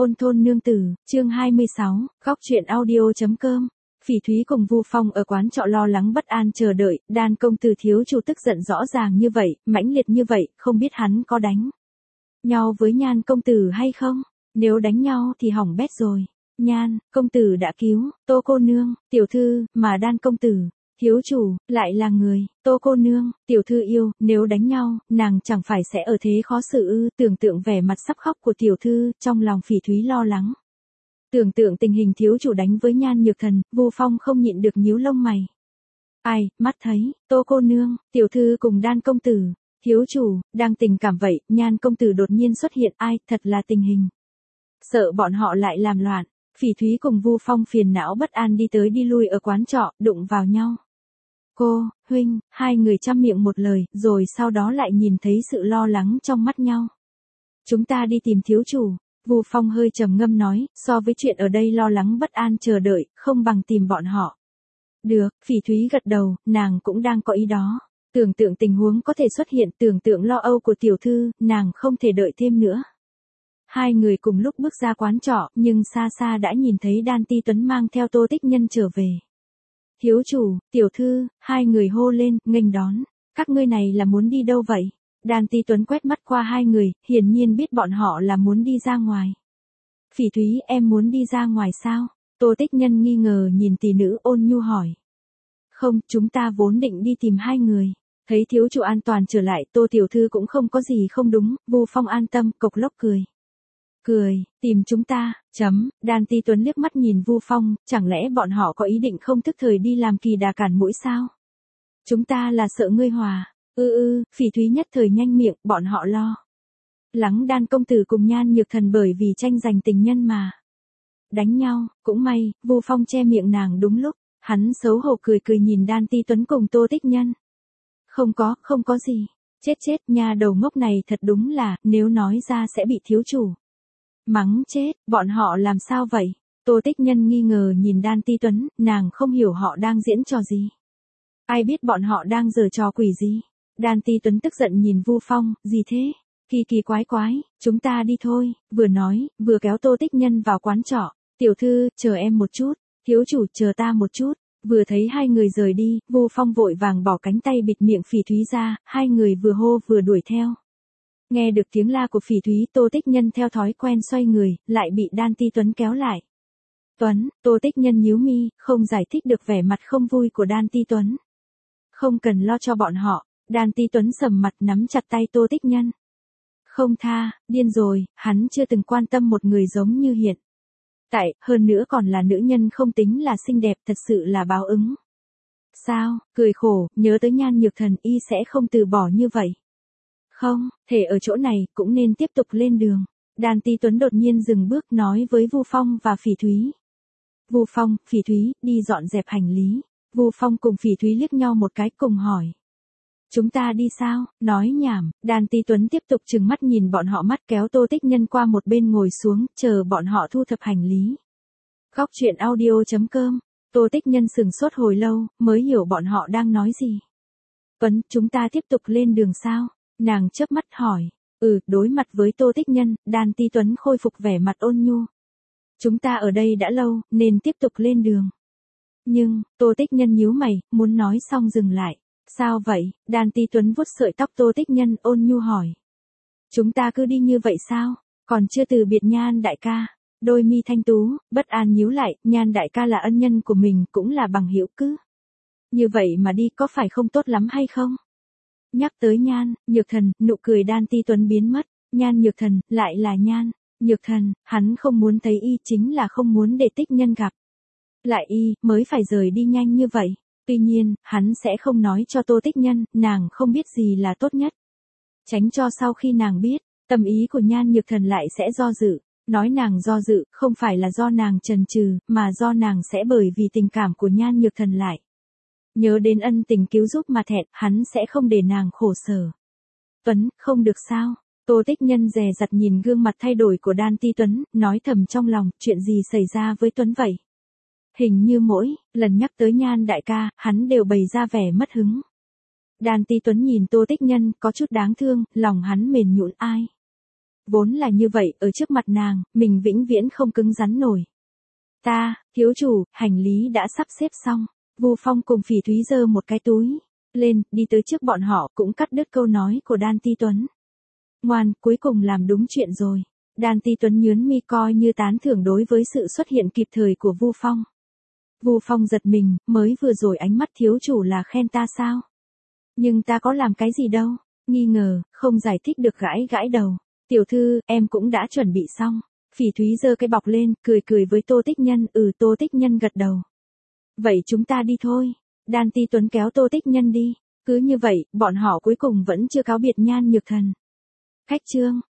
Ôn thôn nương tử, chương 26, góc chuyện audio.com. Phỉ Thúy cùng Vu Phong ở quán trọ lo lắng bất an chờ đợi, Đan công tử thiếu chủ tức giận rõ ràng như vậy, mãnh liệt như vậy, không biết hắn có đánh nhau với Nhan công tử hay không? Nếu đánh nhau thì hỏng bét rồi. Nhan công tử đã cứu Tô cô nương, tiểu thư, mà Đan công tử thiếu chủ lại là người Tô cô nương, tiểu thư yêu, nếu đánh nhau, nàng chẳng phải sẽ ở thế khó xử ư? Tưởng tượng vẻ mặt sắp khóc của tiểu thư, trong lòng Phỉ Thúy lo lắng. Tưởng tượng tình hình thiếu chủ đánh với Nhan Nhược Thần, Vu Phong không nhịn được nhíu lông mày. Ai, mắt thấy, Tô cô nương, tiểu thư cùng Đan công tử, thiếu chủ, đang tình cảm vậy, Nhan công tử đột nhiên xuất hiện, ai, thật là tình hình. Sợ bọn họ lại làm loạn, Phỉ Thúy cùng Vu Phong phiền não bất an đi tới đi lui ở quán trọ, đụng vào nhau. Cô, huynh, hai người chăm miệng một lời, rồi sau đó lại nhìn thấy sự lo lắng trong mắt nhau. Chúng ta đi tìm thiếu chủ. Vu Phong hơi trầm ngâm nói, so với chuyện ở đây lo lắng bất an chờ đợi, không bằng tìm bọn họ. Được, Phỉ Thúy gật đầu, nàng cũng đang có ý đó. Tưởng tượng tình huống có thể xuất hiện, tưởng tượng lo âu của tiểu thư, nàng không thể đợi thêm nữa. Hai người cùng lúc bước ra quán trọ, nhưng xa xa đã nhìn thấy Đan Ti Tuấn mang theo Tô Tích Nhân trở về. Thiếu chủ, tiểu thư, hai người hô lên, nghênh đón. Các ngươi này là muốn đi đâu vậy? Đan Ti Tuấn quét mắt qua hai người, hiển nhiên biết bọn họ là muốn đi ra ngoài. Phỉ Thúy, em muốn đi ra ngoài sao? Tô Tích Nhân nghi ngờ nhìn tỷ nữ ôn nhu hỏi. Không, chúng ta vốn định đi tìm hai người. Thấy thiếu chủ an toàn trở lại, Tô tiểu thư cũng không có gì không đúng. Vu Phong an tâm, cộc lốc cười. Tìm chúng ta, Đan Ti Tuấn liếc mắt nhìn Vu Phong, chẳng lẽ bọn họ có ý định không thức thời đi làm kỳ đà cản mũi sao? Chúng ta là sợ ngươi hòa. Phỉ Thúy nhất thời nhanh miệng, bọn họ lo lắng Đan công tử cùng Nhan Nhược Thần bởi vì tranh giành tình nhân mà đánh nhau, cũng may, Vu Phong che miệng nàng đúng lúc, hắn xấu hổ cười nhìn Đan Ti Tuấn cùng Tô Tích Nhân. Không có gì, chết, nha đầu ngốc này thật đúng là, nếu nói ra sẽ bị thiếu chủ mắng chết, bọn họ làm sao vậy? Tô Tích Nhân nghi ngờ nhìn Đan Ti Tuấn, nàng không hiểu họ đang diễn trò gì. Ai biết bọn họ đang giở trò quỷ gì? Đan Ti Tuấn tức giận nhìn Vu Phong, gì thế? Kỳ quái, chúng ta đi thôi, vừa nói, vừa kéo Tô Tích Nhân vào quán trọ. Tiểu thư, chờ em một chút, thiếu chủ, chờ ta một chút. Vừa thấy hai người rời đi, Vu Phong vội vàng bỏ cánh tay bịt miệng Phỉ Thúy ra, hai người vừa hô vừa đuổi theo. Nghe được tiếng la của Phỉ Thúy, Tô Tích Nhân theo thói quen xoay người, lại bị Đan Ti Tuấn kéo lại. Tô Tích Nhân nhíu mi, không giải thích được vẻ mặt không vui của Đan Ti Tuấn. Không cần lo cho bọn họ, Đan Ti Tuấn sầm mặt nắm chặt tay Tô Tích Nhân. Không tha, điên rồi, hắn chưa từng quan tâm một người giống như hiện tại, hơn nữa còn là nữ nhân không tính là xinh đẹp, thật sự là báo ứng. Sao, cười khổ, nhớ tới Nhan Nhược Thần y sẽ không từ bỏ như vậy. Không, thể ở chỗ này, cũng nên tiếp tục lên đường. Đan Ti Tuấn đột nhiên dừng bước nói với Vu Phong và Phỉ Thúy. Vu Phong, Phỉ Thúy, đi dọn dẹp hành lý. Vu Phong cùng Phỉ Thúy liếc nhau một cái cùng hỏi. Chúng ta đi sao? Nói nhảm, Đan Ti Tuấn tiếp tục trừng mắt nhìn bọn họ, mắt kéo Tô Tích Nhân qua một bên ngồi xuống, chờ bọn họ thu thập hành lý. Góc chuyện audio.com. Tô Tích Nhân sừng sốt hồi lâu, mới hiểu bọn họ đang nói gì. Chúng ta tiếp tục lên đường sao? Nàng chớp mắt hỏi. Đối mặt với Tô Tích Nhân, Đan Ti Tuấn khôi phục vẻ mặt ôn nhu. Chúng ta ở đây đã lâu, nên tiếp tục lên đường. Nhưng, Tô Tích Nhân nhíu mày, muốn nói xong dừng lại. Sao vậy? Đan Ti Tuấn vuốt sợi tóc Tô Tích Nhân, ôn nhu hỏi. Chúng ta cứ đi như vậy sao? Còn chưa từ biệt Nhan đại ca. Đôi mi thanh tú, bất an nhíu lại, Nhan đại ca là ân nhân của mình, cũng là bằng hữu cứ. Như vậy mà đi có phải không tốt lắm hay không? Nhắc tới Nhan Nhược Thần, nụ cười Đan Ti Tuấn biến mất. Nhan Nhược Thần, lại là Nhan Nhược Thần, hắn không muốn thấy y, chính là không muốn để Tích Nhân gặp lại y, mới phải rời đi nhanh như vậy. Tuy nhiên, hắn sẽ không nói cho Tô Tích Nhân, nàng không biết gì là tốt nhất. Tránh cho sau khi nàng biết, tâm ý của Nhan Nhược Thần lại sẽ do dự. Nói nàng do dự, không phải là do nàng chần chừ, mà do nàng sẽ bởi vì tình cảm của Nhan Nhược Thần lại. Nhớ đến ân tình cứu giúp mà thẹn, hắn sẽ không để nàng khổ sở. Không được sao? Tô Tích Nhân dè dặt nhìn gương mặt thay đổi của Đan Ti Tuấn, nói thầm trong lòng, chuyện gì xảy ra với Tuấn vậy? Hình như mỗi lần nhắc tới Nhan đại ca, hắn đều bày ra vẻ mất hứng. Đan Ti Tuấn nhìn Tô Tích Nhân, có chút đáng thương, lòng hắn mềm nhũn ai. Vốn là như vậy, ở trước mặt nàng, mình vĩnh viễn không cứng rắn nổi. Thiếu chủ, hành lý đã sắp xếp xong. Vu Phong cùng Phỉ Thúy giơ một cái túi lên, đi tới trước bọn họ, cũng cắt đứt câu nói của Đan Ti Tuấn. Ngoan, cuối cùng làm đúng chuyện rồi. Đan Ti Tuấn nhướng mi coi như tán thưởng đối với sự xuất hiện kịp thời của Vu Phong. Vu Phong giật mình, mới vừa rồi ánh mắt thiếu chủ là khen ta sao? Nhưng ta có làm cái gì đâu? Nghi ngờ, không giải thích được, gãi gãi đầu. Tiểu thư, em cũng đã chuẩn bị xong. Phỉ Thúy giơ cái bọc lên, cười với Tô Tích Nhân. Tô Tích Nhân gật đầu. Vậy chúng ta đi thôi. Đan Ti Tuấn kéo Tô Tích Nhân đi. Cứ như vậy, bọn họ cuối cùng vẫn chưa cáo biệt Nhan Nhược Thần. Khách trương.